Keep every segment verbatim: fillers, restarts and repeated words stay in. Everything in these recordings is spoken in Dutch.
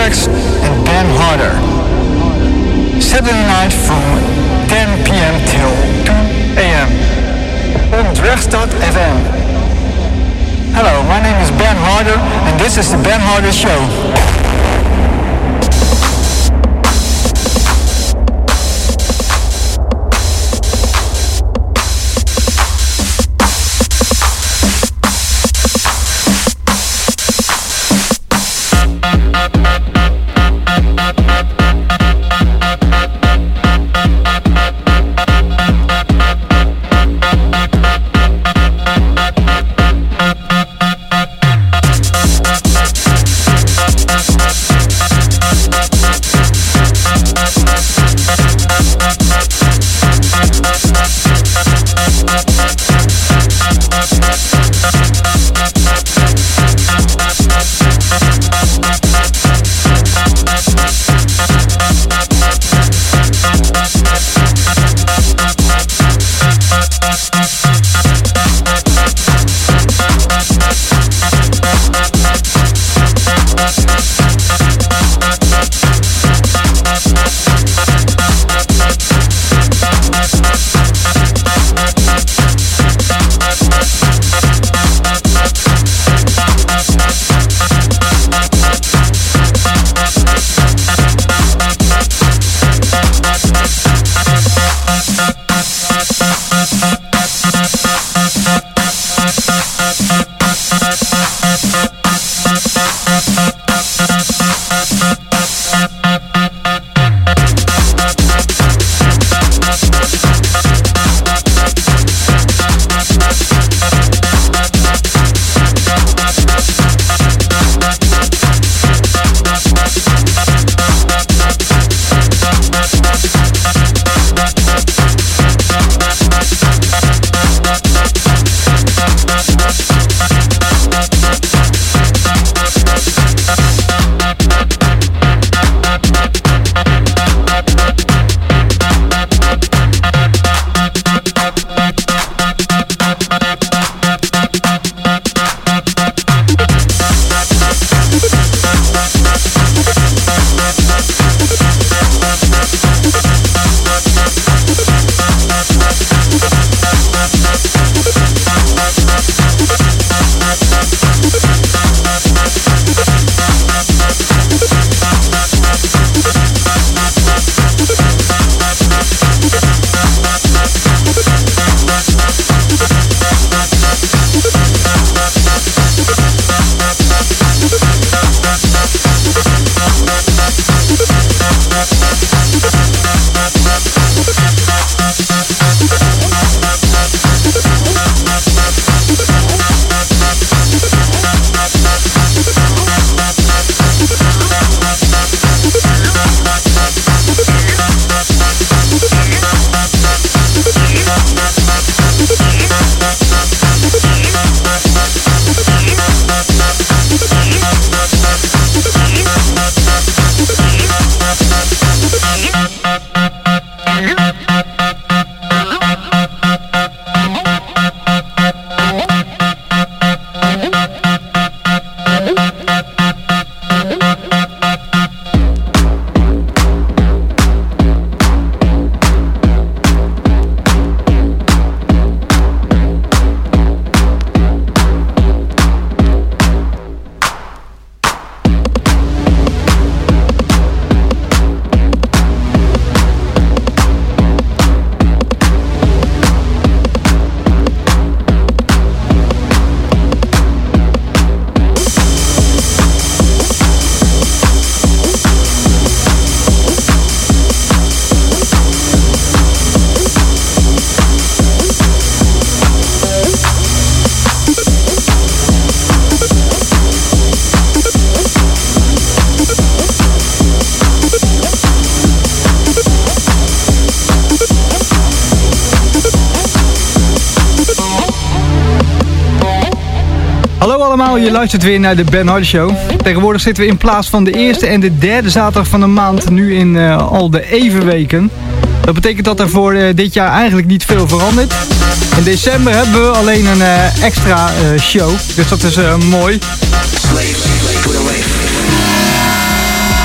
Tracks and Ben Harder. Saturday night from ten p.m. till two a.m. on Drechtstad F M. Hello, my name is Ben Harder and this is the Ben Harder Show. Hallo allemaal, je luistert weer naar de Ben Harder Show. Tegenwoordig zitten we in plaats van de eerste en de derde zaterdag van de maand nu in uh, al de evenweken. Dat betekent dat er voor uh, dit jaar eigenlijk niet veel verandert. In december hebben we alleen een uh, extra uh, show, dus dat is uh, mooi.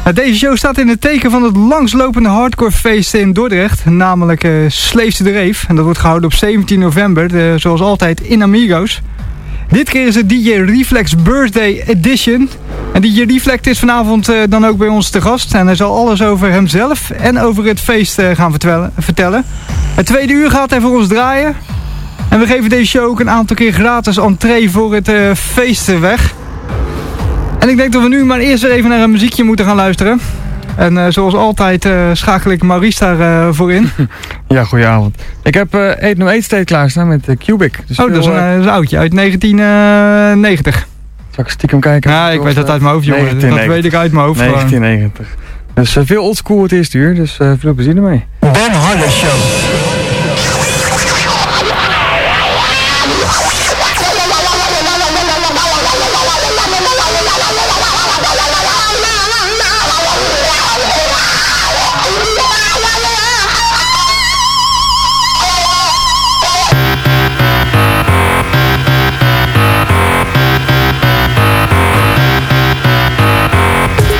Deze show staat in het teken van het langslopende hardcorefeest in Dordrecht, namelijk uh, Sleefse de Reef. En dat wordt gehouden op zeventien november, de, zoals altijd in Amigos. Dit keer is het D J Reflex Birthday Edition. En D J Reflex is vanavond uh, dan ook bij ons te gast. En hij zal alles over hemzelf en over het feest uh, gaan vertellen, vertellen. Het tweede uur gaat hij voor ons draaien. En we geven deze show ook een aantal keer gratis entree voor het uh, feest weg. En ik denk dat we nu maar eerst even naar een muziekje moeten gaan luisteren. En uh, zoals altijd uh, schakel ik Maurice daarvoor uh, in. Ja, goedenavond. Ik heb uh, Eet No Eet State klaarstaan met uh, Cubic. Dus oh, dat is, een, uh, dat is een oudje, uit negentien negentig. Zal ik stiekem kijken? Ja, ik weet dat uit mijn hoofd, jongen. Dat weet ik uit mijn hoofd. negentien negentig. Dus uh, veel oldschool het eerste uur, dus uh, veel plezier ermee. Ben Harder Show.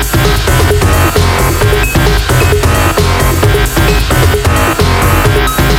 We'll be right back.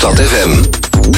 Drechtstad F M.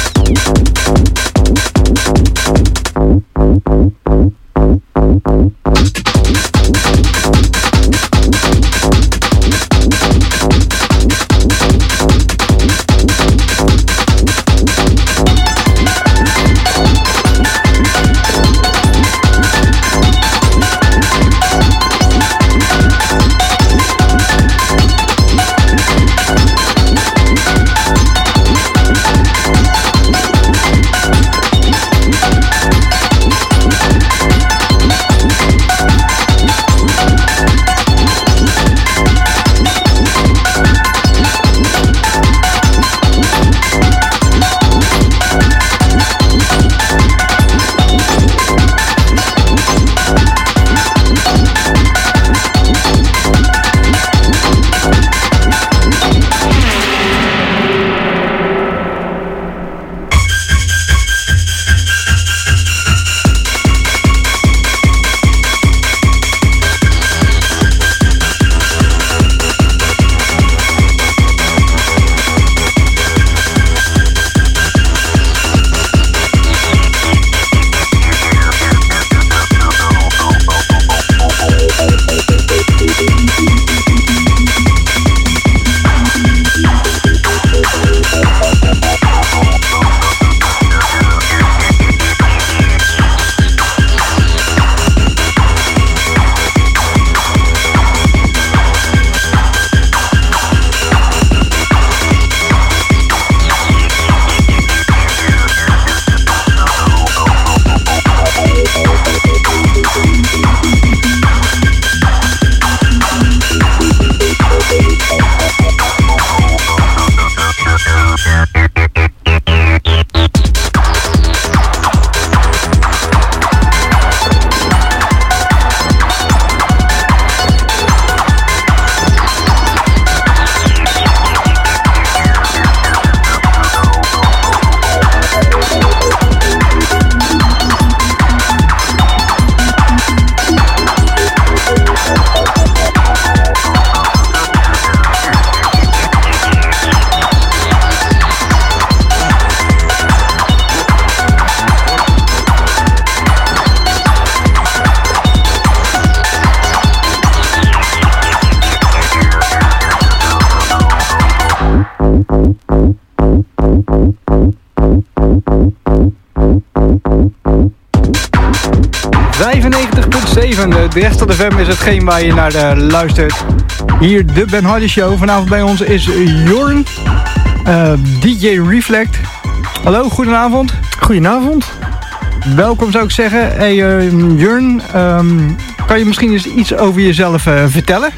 vijfennegentig komma zeven, de Drechtstad F M is hetgeen waar je naar uh, luistert. Hier de Ben Hardy Show. Vanavond bij ons is Jorn, uh, D J Reflect. Hallo, goedenavond. Goedenavond. Welkom zou ik zeggen. Hey uh, Jorn, um, kan je misschien eens iets over jezelf uh, vertellen?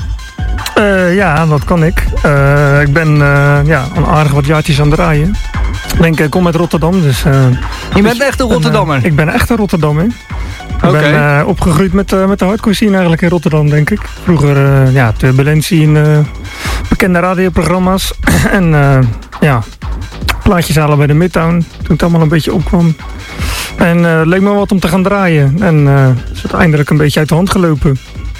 Uh, ja, dat kan ik. Uh, ik ben uh, ja, een aardig wat jaartjes aan het draaien. Ik denk, ik kom uit Rotterdam. Dus, uh, je bent dus echt een Rotterdammer? Uh, ik ben echt een Rotterdammer. Ik okay. ben uh, opgegroeid met, uh, met de hardcore scene eigenlijk in Rotterdam, denk ik. Vroeger uh, ja, turbulentie in uh, bekende radioprogramma's. en uh, ja, plaatjes halen bij de Midtown, toen het allemaal een beetje opkwam. En uh, het leek me wat om te gaan draaien. En uh, is uiteindelijk een beetje uit de hand gelopen.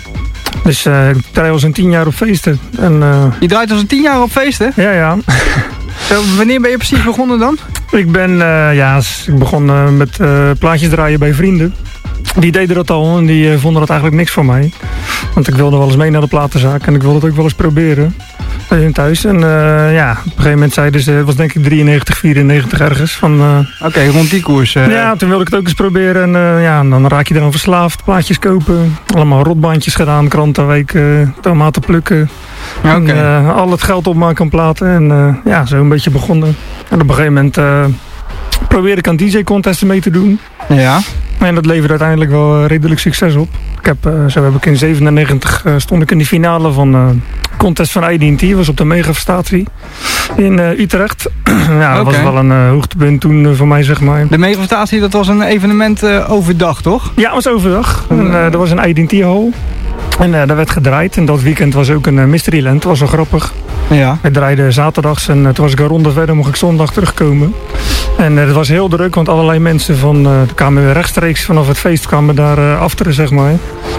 Dus uh, ik draai al zo'n tien jaar op feesten. En, uh, je draait al zo'n tien jaar op feesten? Ja, ja. Zo, wanneer ben je precies begonnen dan? Ik ben, uh, ja, ik begon uh, met uh, plaatjes draaien bij vrienden. Die deden dat al en die uh, vonden dat eigenlijk niks voor mij. Want ik wilde wel eens mee naar de platenzaak en ik wilde het ook wel eens proberen. Bij hun thuis. En uh, ja, op een gegeven moment zeiden ze, het was denk ik drieënnegentig, vierennegentig ergens. Van, uh, Oké, okay, rond die koers. Uh... Ja, toen wilde ik het ook eens proberen. En uh, ja, dan raak je eraan verslaafd. Plaatjes kopen. Allemaal rotbandjes gedaan, krantenweek, uh, tomaten plukken. Okay. En, uh, al het geld opmaken aan platen. En uh, ja, zo een beetje begonnen. En op een gegeven moment uh, probeerde ik aan D J-contesten mee te doen. Ja. En dat leverde uiteindelijk wel redelijk succes op. Ik heb, uh, zo heb ik in zevenennegentig uh, stond ik in de finale van uh, contest van I D T. Was op de megafestatie in uh, Utrecht. ja, dat okay. was wel een uh, hoogtepunt toen uh, voor mij, zeg maar. De megafestatie, dat was een evenement uh, overdag, toch? Ja, het was overdag. En, uh, dat was een I D T-hall. En uh, daar werd gedraaid. En dat weekend was ook een uh, Mysteryland. Dat was wel grappig. Ja. Ik draaide zaterdags en uh, toen was ik een ronde verder, mocht ik zondag terugkomen. En uh, het was heel druk, want allerlei mensen van, uh, kwamen weer rechtstreeks vanaf het feest kwamen daar uh, afteren, zeg maar.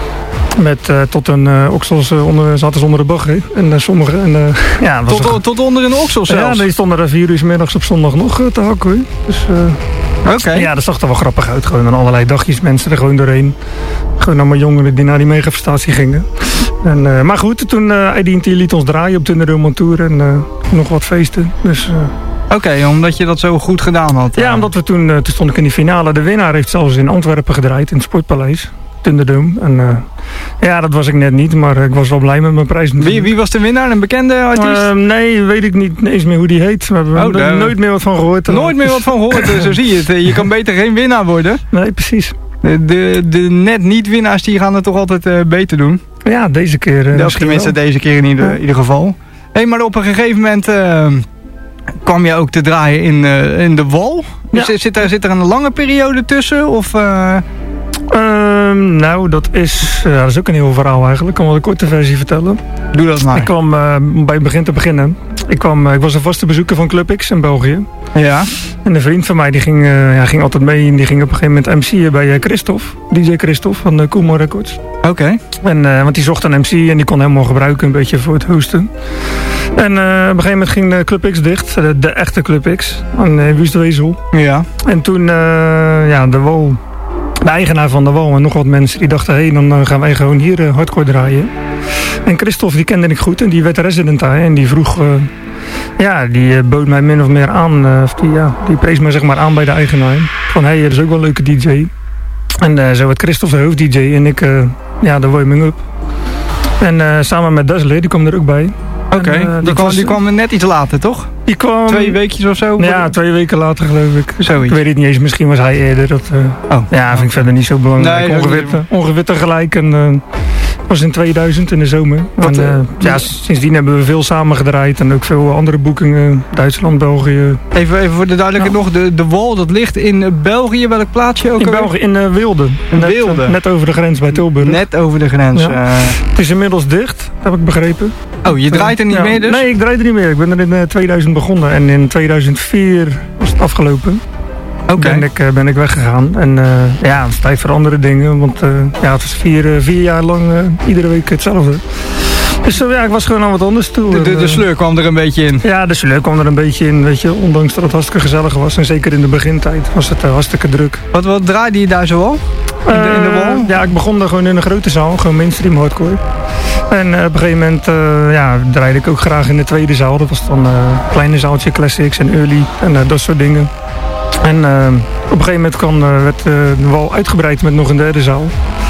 Met uh, tot een uh, oksels uh, onder, zaten ze onder de bagger. En uh, sommigen. En, uh, ja, tot, toch... tot onder een oksel zelfs? Ja, die stonden er vier uur 's middags op zondag nog uh, te hakken. Dus, uh, Oké. Okay. Ja, dat zag er wel grappig uit. Gewoon aan allerlei dagjes mensen er gewoon doorheen. Gewoon allemaal jongeren die naar die megafestatie gingen. En, uh, maar goed, toen uh, A D en T liet ons draaien op Thunderdome on Tour. En uh, nog wat feesten. Dus... Uh, Oké, okay, omdat je dat zo goed gedaan had. Ja, omdat we toen, uh, toen stond ik in die finale. De winnaar heeft zelfs in Antwerpen gedraaid, in het Sportpaleis. Thunderdome. En uh, ja, dat was ik net niet, maar ik was wel blij met mijn prijs. Wie, wie was de winnaar? Een bekende artiest? Uh, nee, weet ik niet eens meer hoe die heet. We hebben oh, er nooit meer wat van gehoord. Nooit meer wat van gehoord, zo zie je het. Je kan beter geen winnaar worden. Nee, precies. De, de, de net niet winnaars die gaan het toch altijd uh, beter doen? Ja, deze keer uh, Of tenminste wel. Deze keer in ieder, ja. ieder geval. Hé, hey, maar op een gegeven moment... Uh, kwam je ook te draaien in, uh, in de Wal? Ja. Zit, zit, er, zit er een lange periode tussen? Of, uh... uh, nou, dat is, uh, dat is ook een heel verhaal eigenlijk. Ik kan wel een korte versie vertellen. Doe dat maar. Ik kwam uh, bij het begin te beginnen. Ik, kwam, uh, ik was een vaste bezoeker van Club X in België. Ja. En een vriend van mij die ging, uh, ja, ging altijd mee. En die ging op een gegeven moment M C'en bij uh, Christophe. D J Christophe van uh, Koelman Records. Oké. Okay. En, uh, want die zocht een M C en die kon helemaal gebruiken een beetje voor het hosten. En uh, op een gegeven moment ging uh, Club X dicht. De, de echte Club X. Aan uh, Wustwezel. Ja. En toen, uh, ja, de Wal. De eigenaar van de Wal en nog wat mensen die dachten, hé, hey, dan uh, gaan wij gewoon hier uh, hardcore draaien. En Christophe, die kende ik goed en die werd resident daar. En die vroeg, uh, ja, die uh, bood mij min of meer aan. Uh, of die, ja, die prees mij zeg maar aan bij de eigenaar. Van, hé, hey, dat is ook wel een leuke D J. En uh, zo werd Christophe de hoofd-D J en ik, uh, ja, de warming-up. En uh, samen met Dazzler, die kwam er ook bij. Oké, okay, uh, die, was... die kwam net iets later, toch? Die kwam... Twee weekjes of zo? Ja, twee weken later geloof ik. Zoiets. Ik weet het niet eens, misschien was hij eerder. Dat, uh... oh. Ja, vind ik oh. verder niet zo belangrijk. Nee, ongeveer, niet... ongeveer tegelijk. En, uh, was in tweeduizend in de zomer. Wat, en, uh, ja, sindsdien hebben we veel samen gedraaid. En ook veel andere boekingen. Duitsland, België. Even, even voor de duidelijkheid ja. nog. De, de Wal, dat ligt in België. Welk plaatsje ook? In België, in uh, Wilde. In net, Wilde. Uh, net over de grens bij Tilburg. Net over de grens. Ja. Uh... Het is inmiddels dicht, heb ik begrepen. Oh, je draait er niet ja. meer dus? Nee, ik draai er niet meer. Ik ben er in uh, tweeduizend begonnen. En in tweeduizend vier was het afgelopen. Oké. Okay. Ben, ik, uh, ben ik weggegaan. En uh, ja, het is tijd voor andere dingen. Want uh, ja, het was vier, uh, vier jaar lang uh, iedere week hetzelfde. Dus uh, ja, ik was gewoon aan wat anders toe. De, de, de sleur kwam er een beetje in? Ja, de sleur kwam er een beetje in. Weet je, ondanks dat het hartstikke gezellig was. En zeker in de begintijd was het uh, hartstikke druk. Wat, wat draaide je daar zo al? In de, in de Wal? Uh, ja, ik begon daar gewoon in een grote zaal. Gewoon mainstream hardcore. En uh, op een gegeven moment uh, ja, draaide ik ook graag in de tweede zaal. Dat was dan een uh, kleine zaaltje, classics en early en uh, dat soort dingen. En uh, op een gegeven moment kwam, uh, werd uh, de Wal uitgebreid met nog een derde zaal.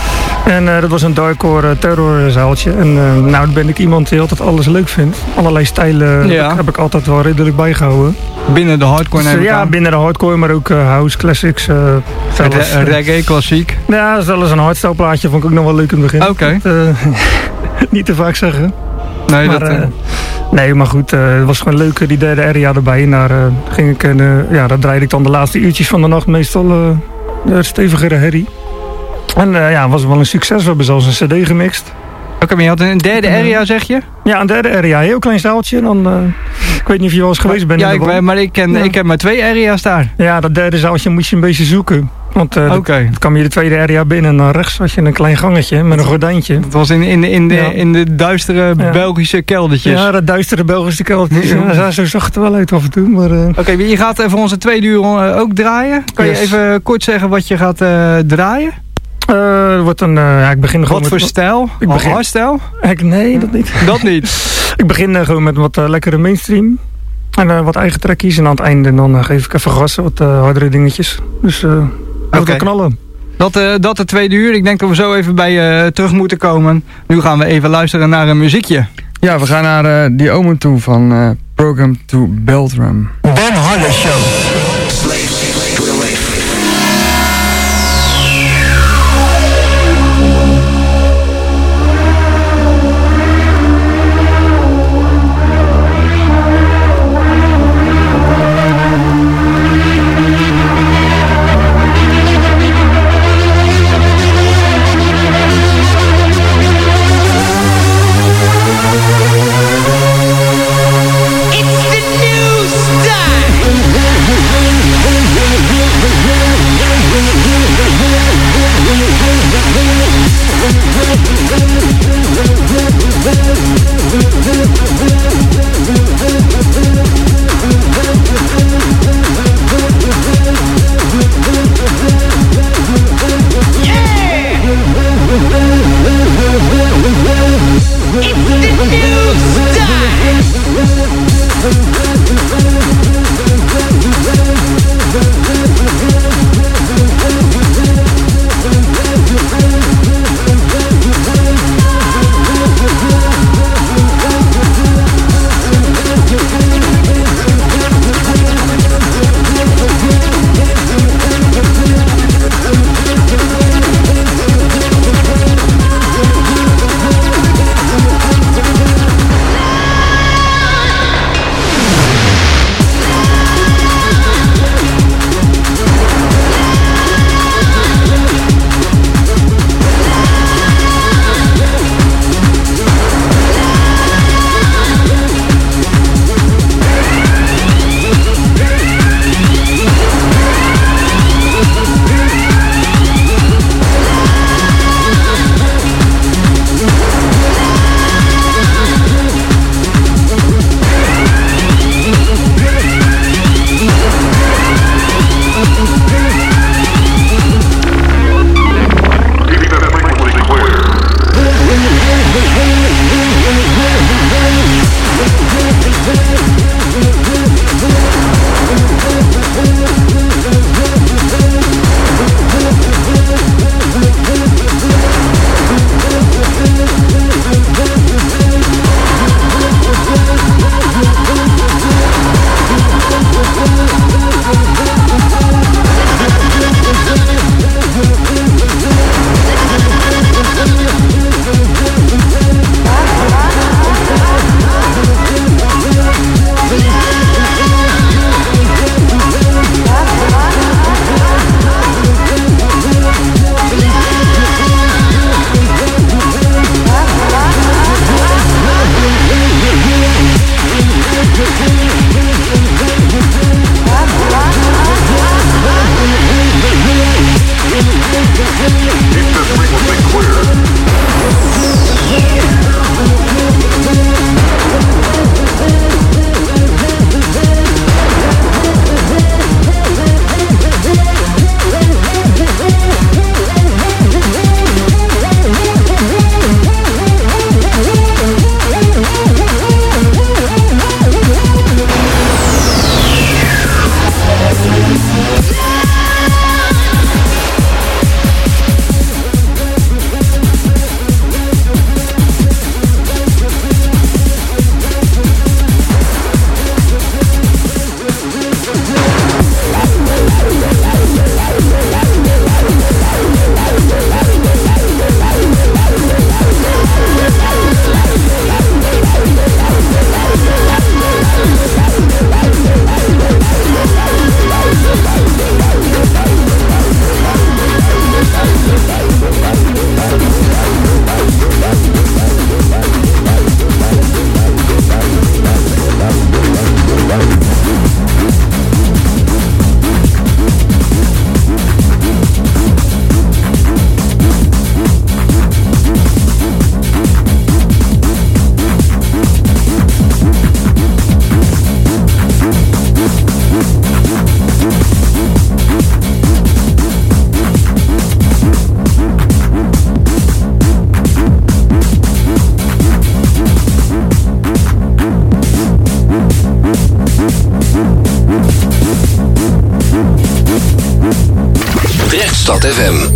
En uh, dat was een darkcore uh, terrorzaaltje. En uh, nou dan ben ik iemand die altijd alles leuk vindt. Allerlei stijlen ja. heb, heb ik altijd wel redelijk bijgehouden. Binnen de hardcore neem ik dus, Ja, aan. binnen de hardcore, maar ook uh, house, classics. Uh, zelfs, Re reggae, klassiek. Ja, zelfs een hardstyle plaatje vond ik ook nog wel leuk in het begin. Oké. Okay. Uh, niet te vaak zeggen. Nee, maar, dat... Uh, nee, maar goed, uh, het was gewoon leuk, die derde area erbij. En daar, uh, ging ik, uh, ja, daar draaide ik dan de laatste uurtjes van de nacht meestal uh, de stevigere herrie. En uh, ja, het was wel een succes. We hebben zelfs een cd gemixt. Oké, okay, maar je had een derde area, zeg je? Ja, een derde area. Heel klein zaaltje. Dan, uh, ik weet niet of je wel eens geweest bent. Ja, in de ik, maar ik, ken, ja. ik heb maar twee area's daar. Ja, dat derde zaaltje moet je een beetje zoeken. Want uh, okay. dan kwam je de tweede area binnen en dan rechts had je een klein gangetje met een gordijntje. Het was in, in, in, de, ja. in de duistere ja. Belgische keldertjes. Ja, dat duistere Belgische keldertjes. Ja, zo zag het er wel uit af en toe. Uh... Oké, okay, je gaat voor onze tweede uur uh, ook draaien. Kan yes. je even kort zeggen wat je gaat uh, draaien? Uh, wordt een, uh, ja, ik begin gewoon wat met, voor stijl? Ik begin, hardstyle? Ik, nee, dat niet. Dat niet? Ik begin uh, gewoon met wat uh, lekkere mainstream. En uh, wat eigen trekjes. En aan het einde dan uh, geef ik even gas, wat uh, hardere dingetjes. Dus uh, okay. knallen. Dat, uh, dat de tweede uur. Ik denk dat we zo even bij je uh, terug moeten komen. Nu gaan we even luisteren naar een muziekje. Ja, we gaan naar uh, The Omen toe van uh, Program to Beltram. Ben Harder Show. It's the new style. Drechtstad F M.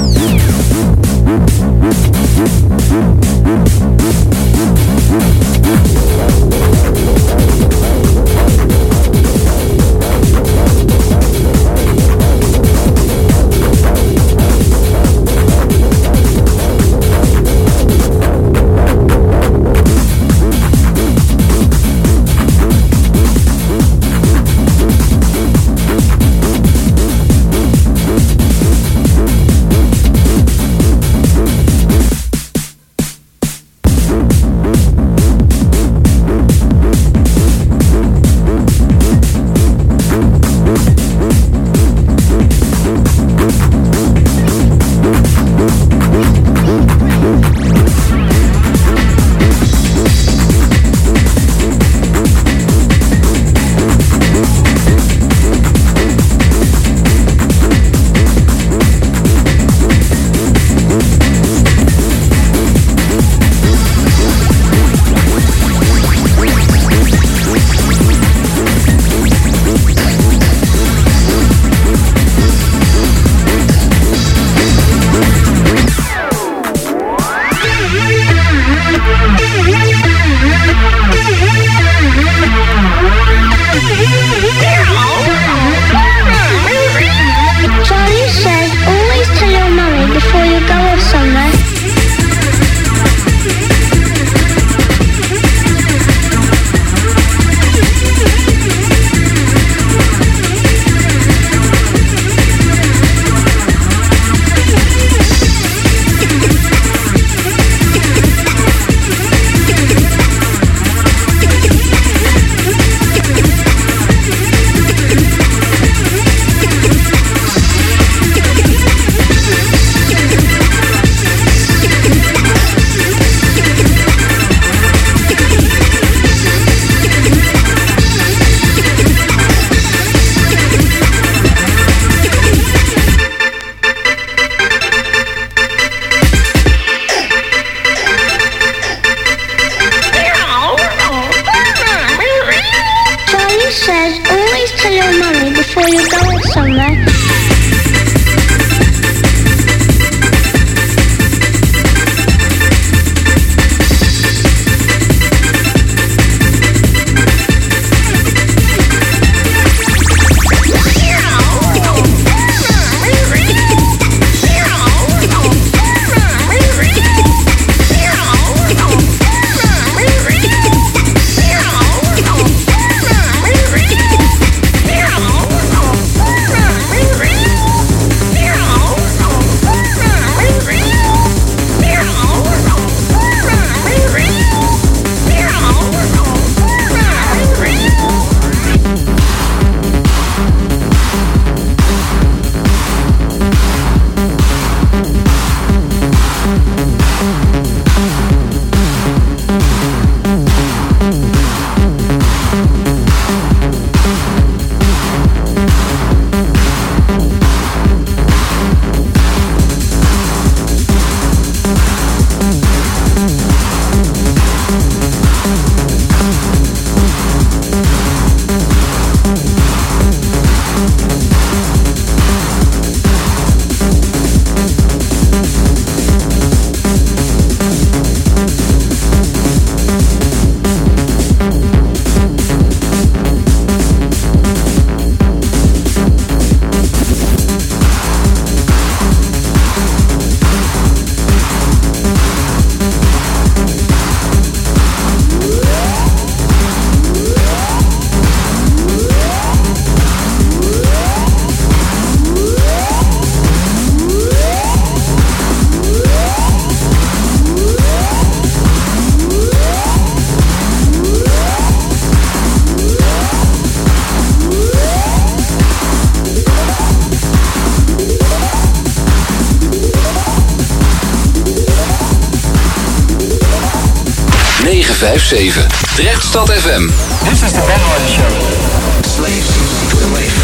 negen vijf zeven. Drechtstad F M. This is the Ben Hardy Show. Slaves to the wave.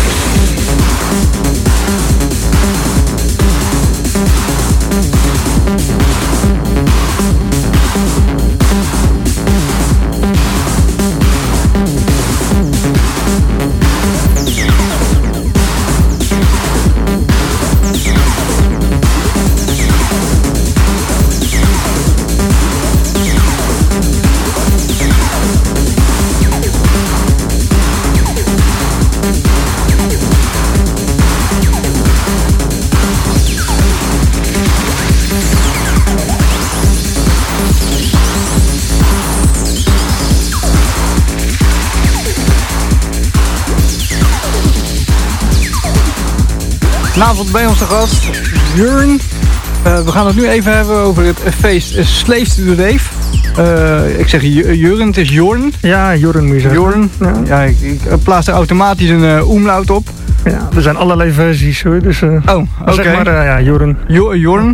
Vanavond bij ons de gast, Jurn. Uh, we gaan het nu even hebben over het feest uh, Slaves to the Rave. Uh, ik zeg Jurn, het is Jorn. Ja, Jorn moet je zeggen. Jorn. Ja. Ja, ik, ik plaats er automatisch een uh, umlaut op. Ja, er zijn allerlei versies hoor. Dus, uh, oh, oké. Okay. Zeg maar, uh, ja, Jorn. Jo Jorn.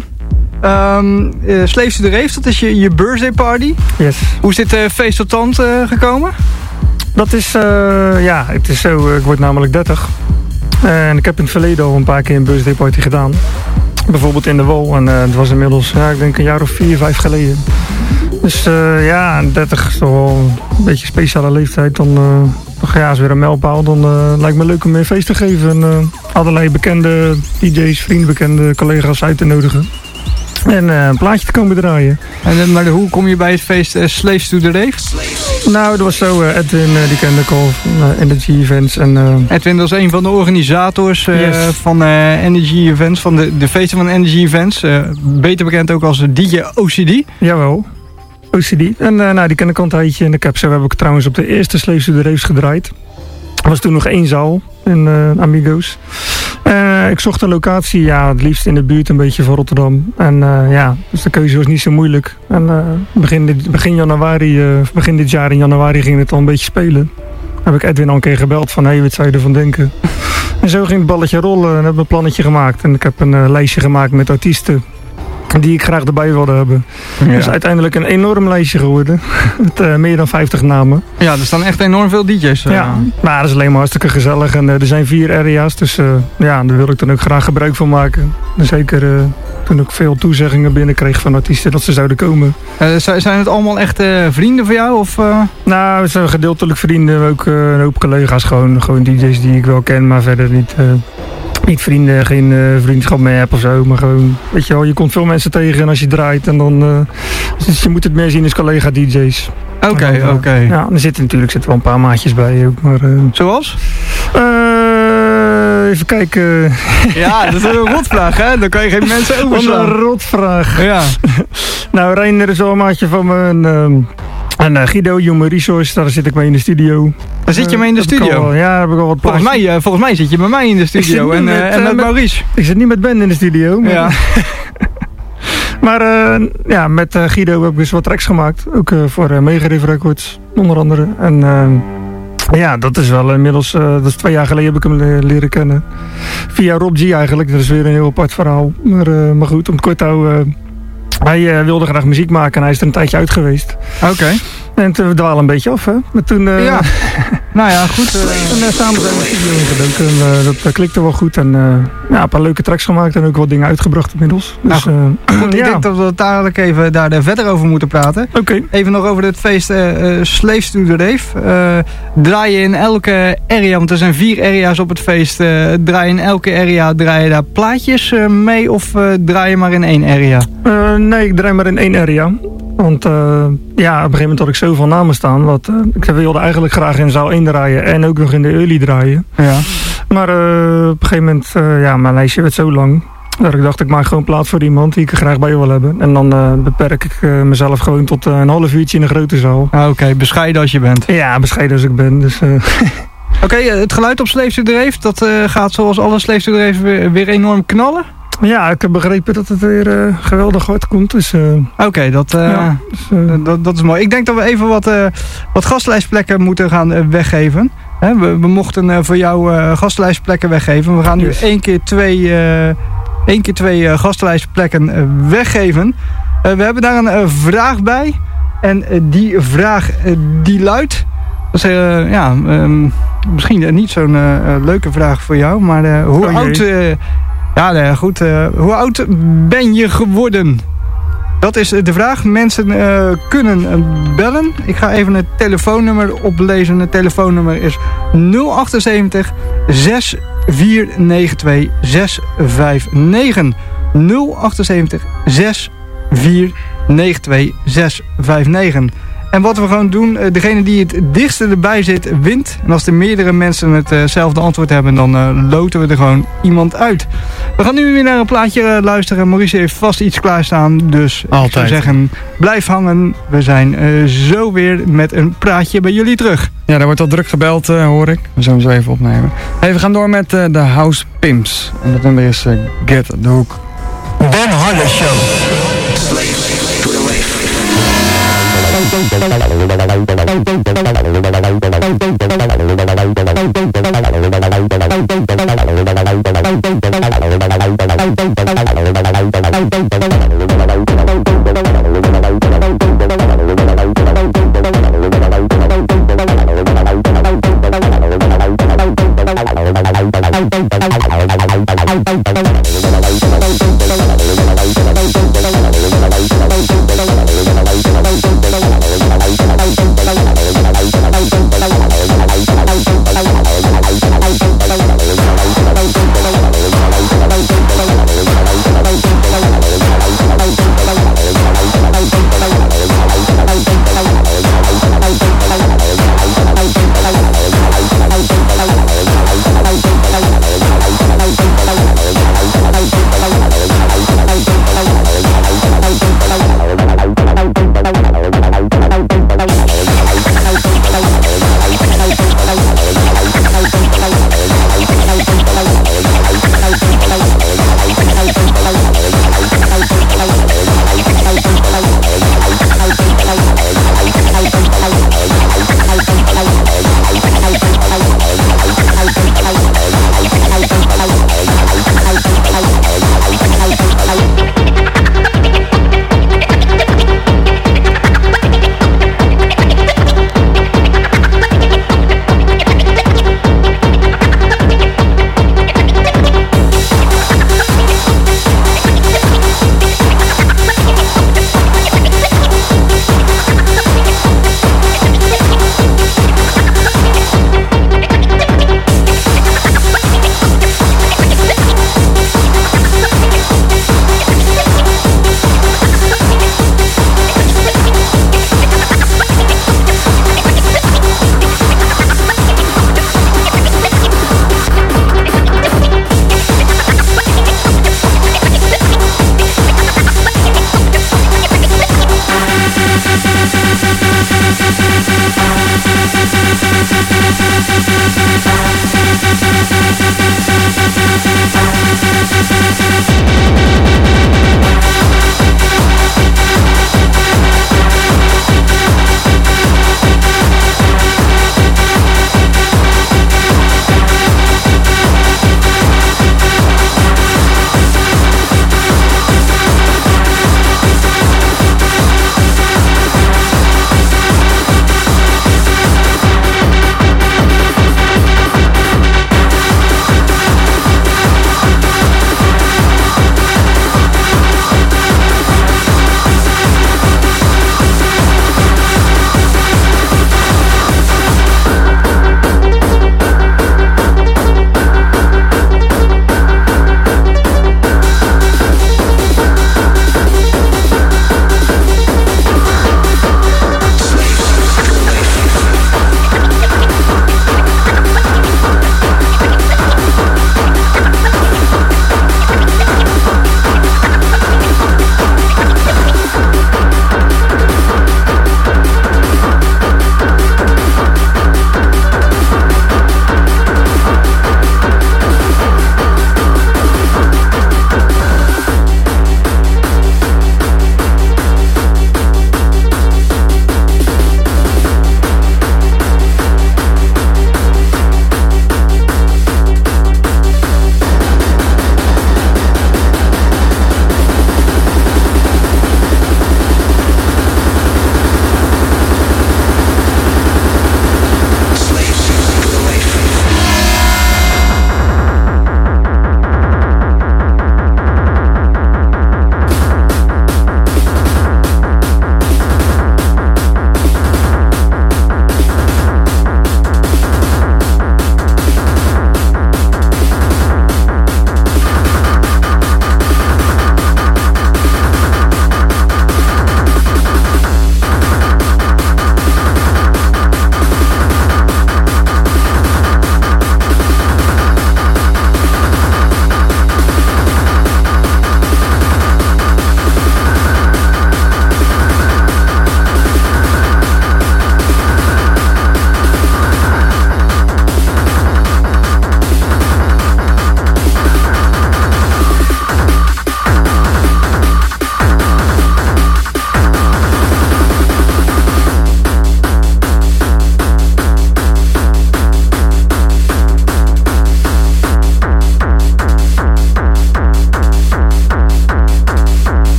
Um, uh, Slaves to the Rave, dat is je, je birthday party. Yes. Hoe is dit uh, feest tot stand uh, gekomen? Dat is, uh, ja, het is zo, uh, ik word namelijk dertig. Uh, en ik heb in het verleden al een paar keer een birthday party gedaan. Bijvoorbeeld in de Wol. En uh, het was inmiddels, ja, ik denk een jaar of vier, vijf geleden. Dus uh, ja, dertig is toch wel een beetje een speciale leeftijd. Dan, uh, dan ja, is weer een mijlpaal. Dan uh, lijkt me leuk om meer feest te geven. En uh, allerlei bekende D J's, vrienden, bekende collega's uit te nodigen. En uh, een plaatje te komen draaien. En, maar hoe kom je bij het feest uh, Slaves to the Rave? Nou, dat was zo. Uh, Edwin, uh, die kende ik al van uh, Energy Events. En, uh... Edwin, dat is een van de organisators uh, yes. van uh, Energy Events. Van de, de feesten van Energy Events. Uh, beter bekend ook als D J O C D. Jawel. O C D. En uh, nou, die ken ik al een tijdje. En ik heb zo heb ik trouwens op de eerste Slaves to the Raves gedraaid. Er was toen nog één zaal in uh, Amigos. Uh, ik zocht een locatie, ja, het liefst in de buurt een beetje van Rotterdam. En uh, ja, dus de keuze was niet zo moeilijk. En uh, begin, dit, begin januari, uh, begin dit jaar in januari ging het al een beetje spelen. Heb ik Edwin al een keer gebeld van, hé, hey, wat zou je ervan denken? En zo ging het balletje rollen en heb ik een plannetje gemaakt. En ik heb een uh, lijstje gemaakt met artiesten die ik graag erbij wilde hebben. Ja. Het is uiteindelijk een enorm lijstje geworden. Met uh, meer dan vijftig namen. Ja, er staan echt enorm veel D J's. Uh. Ja, maar dat is alleen maar hartstikke gezellig. En uh, er zijn vier area's, dus uh, ja, daar wil ik dan ook graag gebruik van maken. En zeker uh, toen ik veel toezeggingen binnenkreeg van artiesten dat ze zouden komen. Uh, zijn het allemaal echt uh, vrienden van jou? Of, uh? Nou, het zijn gedeeltelijk vrienden. Ook uh, een hoop collega's, gewoon, gewoon D J's die ik wel ken, maar verder niet... Uh, Niet vrienden, geen uh, vriendschap meer heb of zo, maar gewoon, weet je wel, je komt veel mensen tegen en als je draait en dan, uh, dus je moet het meer zien als collega D J's. Oké, okay, oké. Okay. Ja, er zitten natuurlijk zitten wel een paar maatjes bij ook, maar... Uh, Zoals? Uh, even kijken. Ja, dat is een rotvraag, hè? Dan kan je geen mensen overslaan. Een rotvraag. Ja. Nou, Reiner is wel een maatje van me en... Uh, En uh, Guido, Human Resource, daar zit ik mee in de studio. Daar zit je mee in de uh, studio? Al, ja, heb ik al wat volgens mij, uh, volgens mij zit je bij mij in de studio en, met, uh, en met, met Maurice. Ik zit niet met Ben in de studio. Maar, ja. maar uh, ja, met uh, Guido heb ik dus wat tracks gemaakt. Ook uh, voor uh, Megadrive Records, onder andere. En uh, ja, dat is wel inmiddels, uh, dat is twee jaar geleden heb ik hem le leren kennen. Via Rob G eigenlijk, dat is weer een heel apart verhaal. Maar, uh, maar goed, om het kort te houden... Uh, Hij uh, wilde graag muziek maken en hij is er een tijdje uit geweest. Oké. Okay. En we dwalen een beetje af, hè. Maar toen... Uh, ja. Nou ja, goed. Uh, en uh, samen zijn we de studio ingedoken. En uh, dat uh, klikte wel goed. En uh, ja, een paar leuke tracks gemaakt en ook wat dingen uitgebracht inmiddels. Dus, nou, uh, goed, ik ja. denk dat we dadelijk even daar verder over moeten praten. Oké. Okay. Even nog over het feest uh, Slaves to the Rave. Uh, draai je in elke area, want er zijn vier area's op het feest. Uh, draai je in elke area, draai je daar plaatjes uh, mee of uh, draai je maar in één area? Uh, nee, ik draai maar in één area. Want uh, ja, op een gegeven moment had ik zoveel namen staan. Want uh, ik wilde eigenlijk graag in zaal één draaien en ook nog in de early draaien. Ja. Maar uh, op een gegeven moment, uh, ja, mijn lijstje werd zo lang. Dat ik dacht, ik maak gewoon plaats voor iemand die ik er graag bij wil hebben. En dan uh, beperk ik uh, mezelf gewoon tot uh, een half uurtje in een grote zaal. Ah, Oké, okay. Bescheiden als je bent. Ja, bescheiden als ik ben. Dus... Uh, Oké, okay, het geluid op Slaves to the Rave, dat uh, gaat zoals alle Slaves to the Rave weer, weer enorm knallen? Ja, ik heb begrepen dat het weer uh, geweldig hard komt. Dus, uh, Oké, okay, dat, uh, ja, dus, uh, dat, dat is mooi. Ik denk dat we even wat, uh, wat gastlijstplekken moeten gaan uh, weggeven. Hè, we, we mochten uh, voor jou uh, gastlijstplekken weggeven. We gaan nu yes. één keer twee, uh, één keer twee uh, gastlijstplekken uh, weggeven. Uh, we hebben daar een uh, vraag bij. En uh, die vraag uh, die luidt... Dat is uh, ja, um, misschien niet zo'n uh, leuke vraag voor jou. Maar uh, hoe oh, oud... Uh, Ja, nee, goed. Uh, hoe oud ben je geworden? Dat is de vraag. Mensen uh, kunnen uh, bellen. Ik ga even het telefoonnummer oplezen. Het telefoonnummer is nul zeven acht zes vier negen twee zes vijf negen. nul zeven acht zes vier negen twee zes vijf negen. En wat we gewoon doen, uh, degene die het dichtste erbij zit, wint. En als er meerdere mensen hetzelfde uh, antwoord hebben, dan uh, loten we er gewoon iemand uit. We gaan nu weer naar een plaatje uh, luisteren. Maurice heeft vast iets klaarstaan, dus Altijd. ik zou zeggen, blijf hangen. We zijn uh, zo weer met een praatje bij jullie terug. Ja, daar wordt al druk gebeld, uh, hoor ik. We zullen hem zo even opnemen. Hey, we gaan door met uh, de House Pimps. En dat nummer is uh, Get the Hook. Ben Harder Show.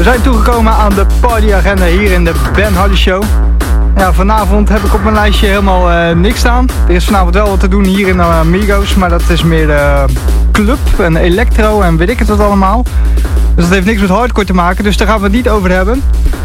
zijn toegekomen aan de partyagenda hier in de Ben Hardy Show. Ja, vanavond heb ik op mijn lijstje helemaal uh, niks staan. Er is vanavond wel wat te doen hier in uh, Amigos, maar dat is meer uh, club en electro en weet ik het wat allemaal. Dus dat heeft niks met hardcore te maken, dus daar gaan we het niet over hebben.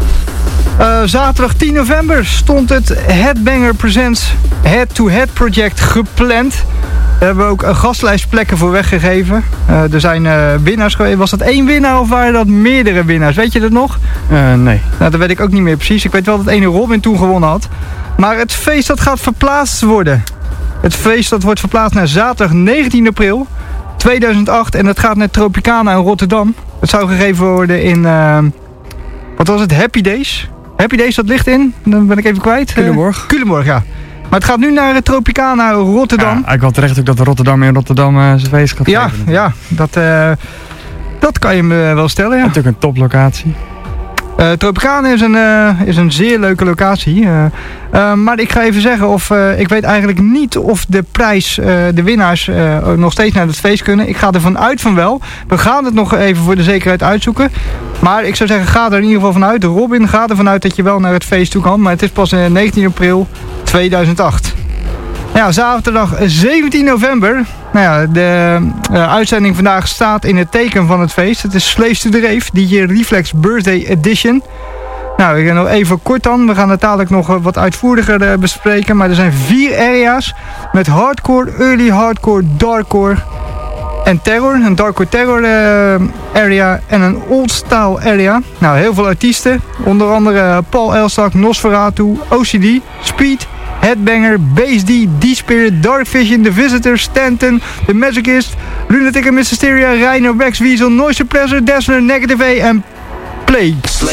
Uh, zaterdag tien november stond het Headbanger Presents Head to Head Project gepland. Daar hebben we ook een gastlijstplekken voor weggegeven. Uh, er zijn uh, winnaars geweest. Was dat één winnaar of waren dat meerdere winnaars? Weet je dat nog? Uh, nee. Nou, dat weet ik ook niet meer precies. Ik weet wel dat ene Robin toen gewonnen had. Maar het feest dat gaat verplaatst worden. Het feest dat wordt verplaatst naar zaterdag negentien april tweeduizend acht. En dat gaat naar Tropicana in Rotterdam. Het zou gegeven worden in... Uh, wat was het? Happy Days. Happy Days, dat ligt in. Dan ben ik even kwijt. Culemborg. Uh, Culemborg, ja. Maar het gaat nu naar Tropicana Rotterdam. Ja, eigenlijk wel terecht ook dat de Rotterdam in Rotterdam uh, zijn feest gaat ja, geven. Ja, dat, uh, dat kan je me wel stellen, ja. Natuurlijk een toplocatie. Uh, Tropicana is een, uh, is een zeer leuke locatie. Uh, uh, maar ik ga even zeggen, of uh, ik weet eigenlijk niet of de prijs, uh, de winnaars uh, nog steeds naar het feest kunnen. Ik ga ervan uit van wel. We gaan het nog even voor de zekerheid uitzoeken. Maar ik zou zeggen, ga er in ieder geval vanuit. Robin, ga er vanuit dat je wel naar het feest toe kan. Maar het is pas uh, negentien april tweeduizend acht. Ja, zaterdag zeventien november. Nou ja, de uh, uitzending vandaag staat in het teken van het feest. Het is Slaves to the Rave, D J Reflex Birthday Edition. Nou, ik ga nog even kort dan. We gaan het dadelijk nog wat uitvoeriger uh, bespreken. Maar er zijn vier area's met hardcore, early hardcore, darkcore en terror. Een darkcore terror uh, area en een old style area. Nou, heel veel artiesten. Onder andere Paul Elstak, Nosferatu, O C D, Speed, Headbanger, Bass D, D-Spirit, Dark Vision, The Visitor, Stanton, The Magicist, Lunatic and Mysteria, Rhino, Wax Weasel, Noise Suppressor, Dazzler, Negative A en Plague.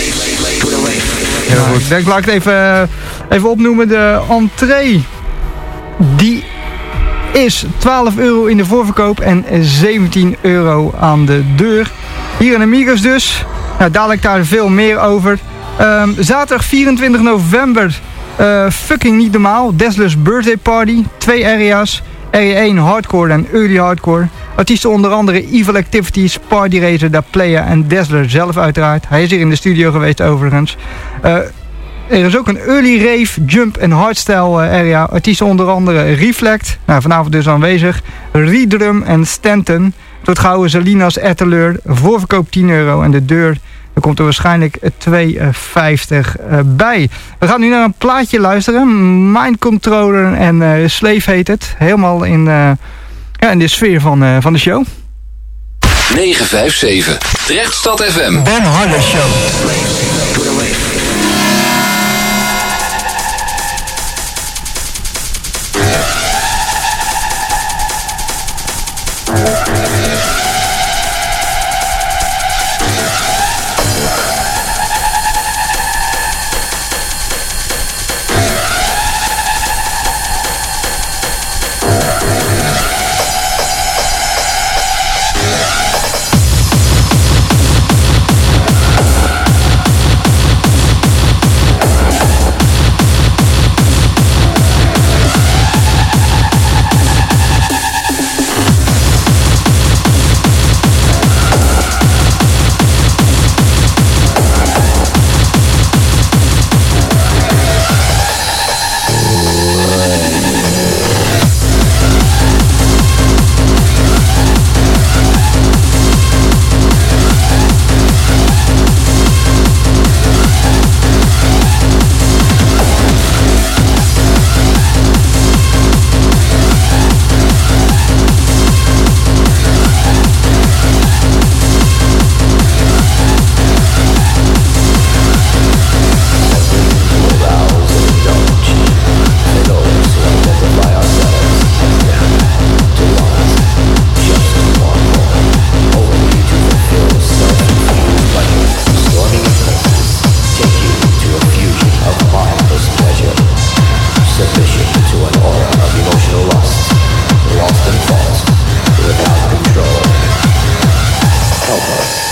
Ja, ik denk, laat ik het even, even opnoemen. De entree, die is twaalf euro in de voorverkoop en zeventien euro aan de deur. Hier in Amigos dus. Nou, dadelijk daar veel meer over. Um, zaterdag vierentwintig november. Uh, fucking niet normaal. Dazzler's Birthday Party. Twee area's. Area één hardcore en early hardcore. Artiesten onder andere Evil Activities, Party Racer, Da Playa en Dazzler zelf uiteraard. Hij is hier in de studio geweest overigens. Uh, er is ook een early rave, jump en hardstyle area. Artiesten onder andere Reflect. Nou, vanavond dus aanwezig. Redrum en Stanton. Het wordt gehouden Salinas Etteleur. Voorverkoop tien euro en de deur... Er komt er waarschijnlijk twee vijftig uh, bij. We gaan nu naar een plaatje luisteren. Mind Controller en uh, Slave heet het. Helemaal in, uh, ja, in de sfeer van, uh, van de show. negen vijf zeven. Drechtstad F M. Ben Hardy Show.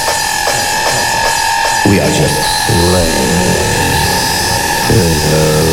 We are just slaves to the